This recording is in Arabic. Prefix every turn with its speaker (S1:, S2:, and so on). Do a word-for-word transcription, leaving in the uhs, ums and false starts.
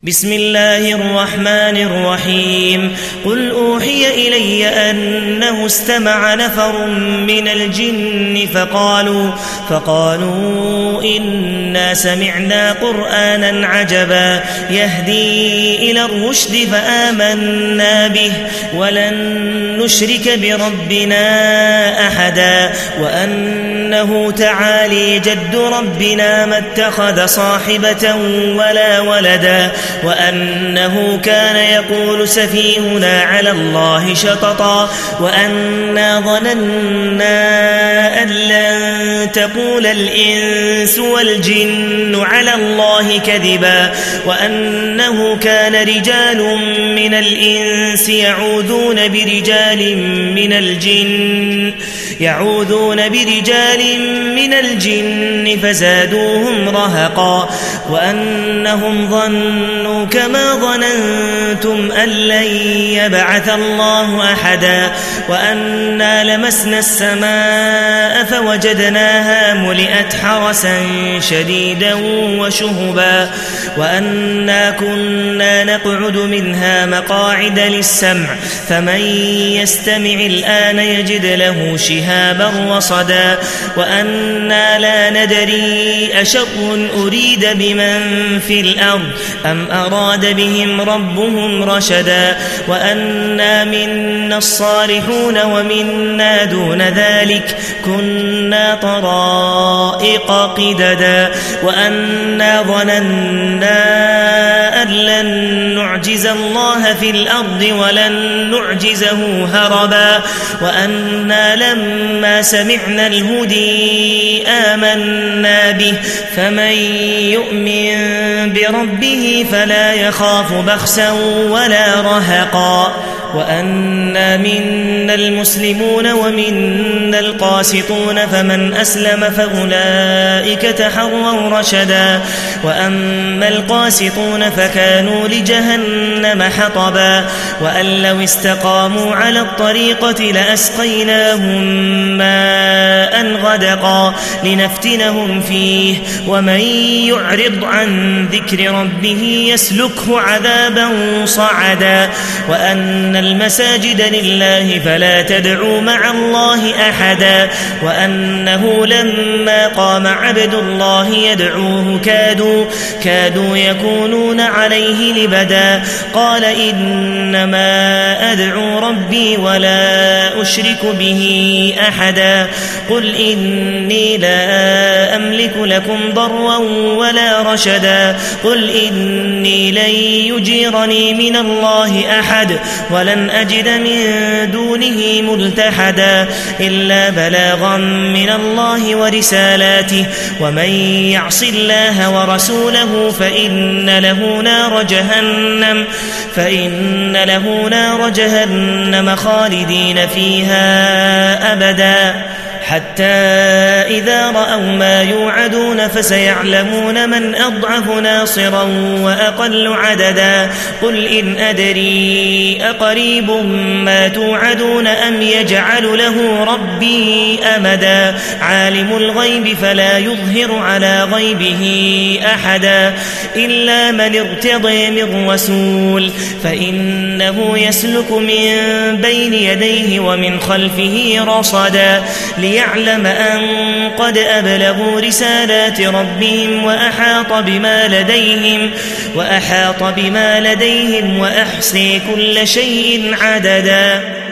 S1: بسم الله الرحمن الرحيم قل أوحي إلي أنه استمع نفر من الجن فقالوا, فقالوا إنا سمعنا قرآنا عجبا يهدي إلى الرشد فآمنا به ولن نشرك بربنا أحدا وأنه تعالي جد ربنا ما اتخذ صاحبة ولا ولدا وأنه كان يقول سفيهنا على الله شططا وأنا ظننا أن لن تقول الإنس والجن على الله كذبا وأنه كان رجال من الإنس يعوذون برجال من الجن يعوذون برجال من الجن فزادوهم رهقا وأنهم ظنوا كما ظننتم أن لن يبعث الله أحدا وأنا لمسنا السماء فوجدناها ملئت حرسا شديدا وشهبا وأنا كنا نقعد منها مقاعد للسمع فمن يستمع الآن يجد له شهابا رصدا وأنا لا ندري أشر أريد بمن في الأرض أم أراد بهم ربهم رشدا وأنا منا الصالحون ومنا دون ذلك كنا طرائق قددا وأنا ظننا أن لن نعجز الله في الأرض ولن نعجزه هربا وأنا لما سمعنا الهدي آمنا به فمن يؤمن بربه فلا يخاف بخسا ولا رهقا وأنا منا المسلمون ومنا القاسطون فمن أسلم فأولئك تحروا رشدا وأما القاسطون فكانوا لجهنم حطبا وأن لو استقاموا على الطريقة لأسقيناهم ماء غدقا لنفتنهم فيه ومن يعرض عن ذكر ربه يسلكه عذابا صعدا وأن المساجد لله فلا تدعوا مع الله أحدا وأنه لما قام عبد الله يدعوه كادوا, كادوا يكونون عليه لبدا قال إنما أدعو ربي ولا أشرك به أحدا قل إني لا أملك لكم ضرا ولا رشدا قل إني لن يجيرني من الله أحد ولن أجد من دونه ملتحدا إلا بلاغا من الله ورسالاته ومن يعص الله ورسوله فإن له نار جهنم فإن له نار جهنم خالدين فيها أبدا حتى إذا رأوا ما يوعدون فسيعلمون من أضعف ناصرا وأقل عددا قل إن أدري أقريب ما توعدون أم يجعل له ربي أمدا عالم الغيب فلا يظهر على غيبه أحدا إلا من ارتضي من رسول فإنه يسلك من بين يديه ومن خلفه رصدا ليعلم أن قد أبلغوا رسالات ربهم وأحاط بما لديهم وأحاط بما لديهم وأحصي كل شيء عددا.